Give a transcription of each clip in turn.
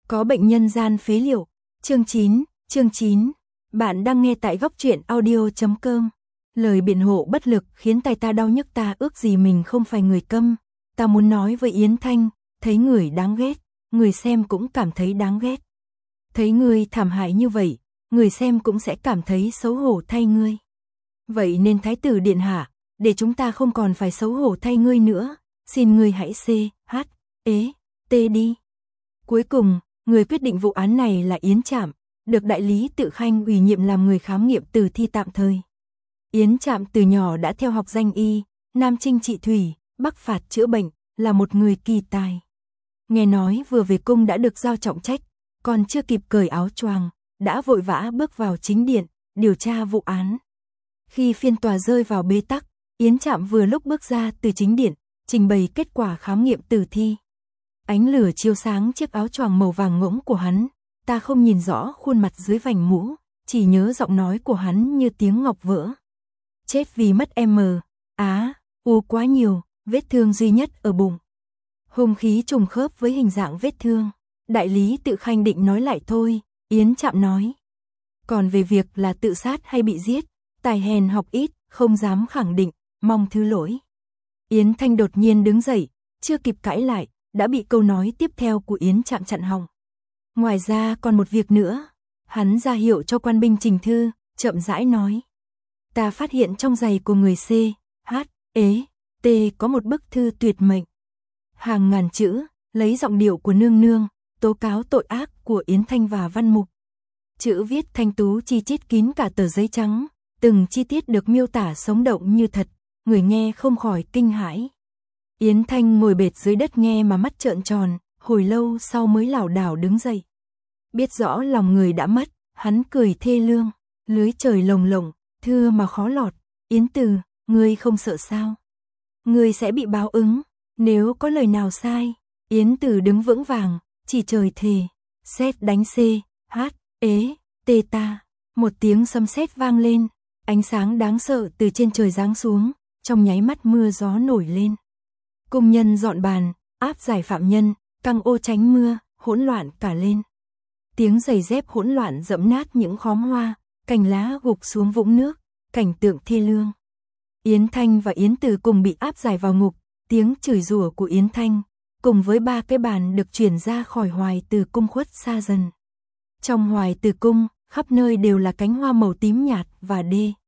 Có bệnh nhân gian phế liệu. Chương 9. Bạn đang nghe tại góc truyện audio.com. Lời biện hộ bất lực khiến tai ta đau nhức, ta ước gì mình không phải người câm. Ta muốn nói với Yến Thanh, thấy người đáng ghét, người xem cũng cảm thấy đáng ghét. Thấy người thảm hại như vậy, người xem cũng sẽ cảm thấy xấu hổ thay ngươi. Vậy nên Thái tử điện hạ, để chúng ta không còn phải xấu hổ thay ngươi nữa, xin ngươi hãy CHT đi. Cuối cùng, người quyết định vụ án này là Yến Trạm, được đại lý Tự Khanh ủy nhiệm làm người khám nghiệm tử thi tạm thời. Yến Trạm từ nhỏ đã theo học danh y, Nam Chinh trị thủy, Bắc phạt chữa bệnh, là một người kỳ tài. Nghe nói vừa về cung đã được giao trọng trách, còn chưa kịp cởi áo choàng, đã vội vã bước vào chính điện, điều tra vụ án. Khi phiên tòa rơi vào bế tắc, Yến Trạm vừa lúc bước ra từ chính điện, trình bày kết quả khám nghiệm tử thi. Ánh lửa chiếu sáng chiếc áo choàng màu vàng ngỗng của hắn, ta không nhìn rõ khuôn mặt dưới vành mũ, chỉ nhớ giọng nói của hắn như tiếng ngọc vỡ. Chết vì mất u quá nhiều, vết thương duy nhất ở bụng. Hung khí trùng khớp với hình dạng vết thương. Đại lý Tự Khanh định nói lại thôi, Yến Trạm nói. Còn về việc là tự sát hay bị giết, tài hèn học ít, không dám khẳng định, mong thứ lỗi. Yến Thanh đột nhiên đứng dậy, chưa kịp cãi lại, đã bị câu nói tiếp theo của Yến Trạm chặn họng. Ngoài ra còn một việc nữa, hắn ra hiệu cho quan binh trình thư, chậm rãi nói. Ta phát hiện trong giày của người CHT có một bức thư tuyệt mệnh. Hàng ngàn chữ, lấy giọng điệu của nương nương, tố cáo tội ác của Yến Thanh và Văn Mục. Chữ viết thanh tú chi chít kín cả tờ giấy trắng, từng chi tiết được miêu tả sống động như thật, người nghe không khỏi kinh hãi. Yến Thanh ngồi bệt dưới đất nghe mà mắt trợn tròn, hồi lâu sau mới lảo đảo đứng dậy. Biết rõ lòng người đã mất, hắn cười thê lương, lưới trời lồng lộng, thưa mà khó lọt. Yến Từ, ngươi không sợ sao? Ngươi sẽ bị báo ứng, nếu có lời nào sai. Yến Từ đứng vững vàng, chỉ trời thề, sét đánh CHT ta. Một tiếng sấm sét vang lên, ánh sáng đáng sợ từ trên trời giáng xuống, trong nháy mắt mưa gió nổi lên. Cung nhân dọn bàn, áp giải phạm nhân, căng ô tránh mưa, hỗn loạn cả lên. Tiếng giày dép hỗn loạn dẫm nát những khóm hoa, cành lá gục xuống vũng nước, cảnh tượng thê lương. Yến Thanh và Yến Từ cùng bị áp giải vào ngục, tiếng chửi rủa của Yến Thanh, cùng với 3 cái bàn được chuyển ra khỏi Hoài Từ cung khuất xa dần. Trong Hoài Từ cung, khắp nơi đều là cánh hoa màu tím nhạt và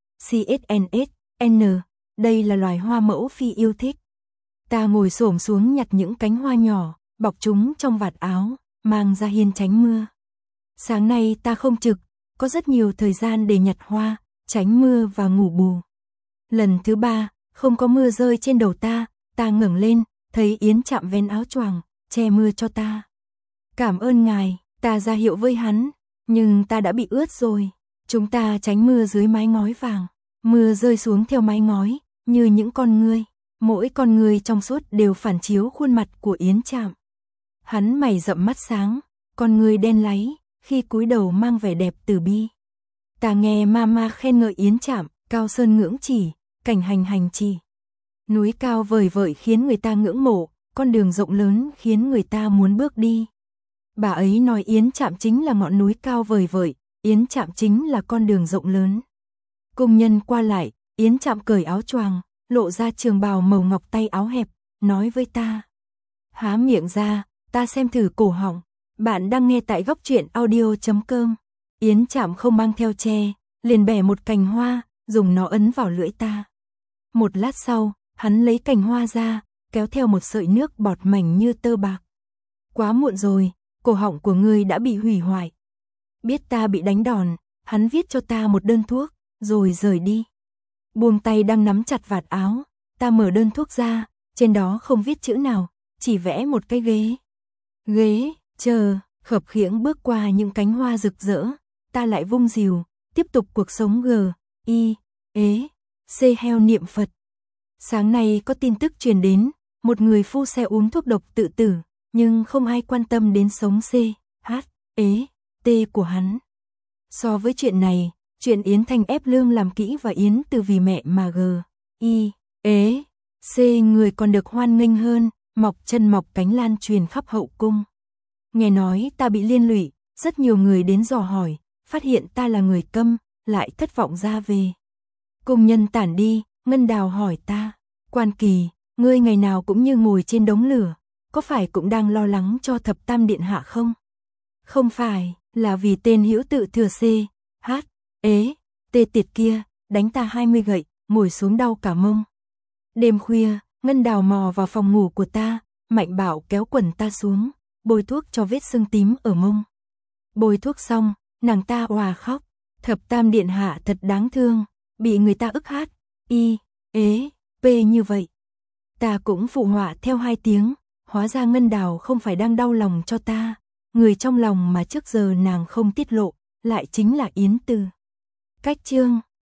CSNSN, đây là loài hoa mẫu phi yêu thích. Ta ngồi xổm xuống nhặt những cánh hoa nhỏ, bọc chúng trong vạt áo, mang ra hiên tránh mưa. Sáng nay ta không trực, có rất nhiều thời gian để nhặt hoa, tránh mưa và ngủ bù. Lần thứ 3, không có mưa rơi trên đầu ta ngẩng lên, thấy Yến Trạm vén áo choàng, che mưa cho ta. Cảm ơn ngài, ta ra hiệu với hắn, nhưng ta đã bị ướt rồi. Chúng ta tránh mưa dưới mái ngói vàng, mưa rơi xuống theo mái ngói, như những con ngươi. Mỗi con người trong suốt đều phản chiếu khuôn mặt của Yến Trạm. Hắn mày rậm mắt sáng, con người đen láy, khi cúi đầu mang vẻ đẹp từ bi. Ta nghe mama khen ngợi Yến Trạm, cao sơn ngưỡng chỉ, cảnh hành chỉ. Núi cao vời vợi khiến người ta ngưỡng mộ, con đường rộng lớn khiến người ta muốn bước đi. Bà ấy nói Yến Trạm chính là ngọn núi cao vời vợi, Yến Trạm chính là con đường rộng lớn. Cung nhân qua lại, Yến Trạm cởi áo choàng, lộ ra trường bào màu ngọc tay áo hẹp, nói với ta. Há miệng ra, ta xem thử cổ họng. Bạn đang nghe tại góc truyện audio.com. Yến Trạm không mang theo tre, liền bẻ một cành hoa, dùng nó ấn vào lưỡi ta. Một lát sau, hắn lấy cành hoa ra, kéo theo một sợi nước bọt mảnh như tơ bạc. Quá muộn rồi, cổ họng của ngươi đã bị hủy hoại. Biết ta bị đánh đòn, hắn viết cho ta một đơn thuốc, rồi rời đi. Buông tay đang nắm chặt vạt áo, ta mở đơn thuốc ra, trên đó không viết chữ nào, chỉ vẽ một cái ghế. Ghế, chờ, khập khiễng bước qua những cánh hoa rực rỡ, ta lại vung rìu, tiếp tục cuộc sống heo niệm Phật. Sáng nay có tin tức truyền đến, một người phu xe uống thuốc độc tự tử, nhưng không ai quan tâm đến sống CHT của hắn. So với chuyện này, chuyện Yến Thanh ép Lương làm kỹ và Yến Từ vì mẹ mà người còn được hoan nghênh hơn, mọc chân mọc cánh lan truyền khắp hậu cung. Nghe nói ta bị liên lụy, rất nhiều người đến dò hỏi, phát hiện ta là người câm, lại thất vọng ra về. Cùng nhân tản đi, Ngân Đào hỏi ta, Quan Kỳ, ngươi ngày nào cũng như ngồi trên đống lửa, có phải cũng đang lo lắng cho Thập Tam Điện Hạ không? Không phải, là vì tên hữu tự thừa C, H, ế, tê tiệt kia, đánh ta 20 gậy, ngồi xuống đau cả mông. Đêm khuya, Ngân Đào mò vào phòng ngủ của ta, mạnh bạo kéo quần ta xuống, bôi thuốc cho vết sưng tím ở mông. Bôi thuốc xong, nàng ta òa khóc, Thập Tam Điện Hạ thật đáng thương, bị người ta ức hát, y, ế, p như vậy. Ta cũng phụ họa theo 2 tiếng, hóa ra Ngân Đào không phải đang đau lòng cho ta, người trong lòng mà trước giờ nàng không tiết lộ, lại chính là Yến Từ. Cách chương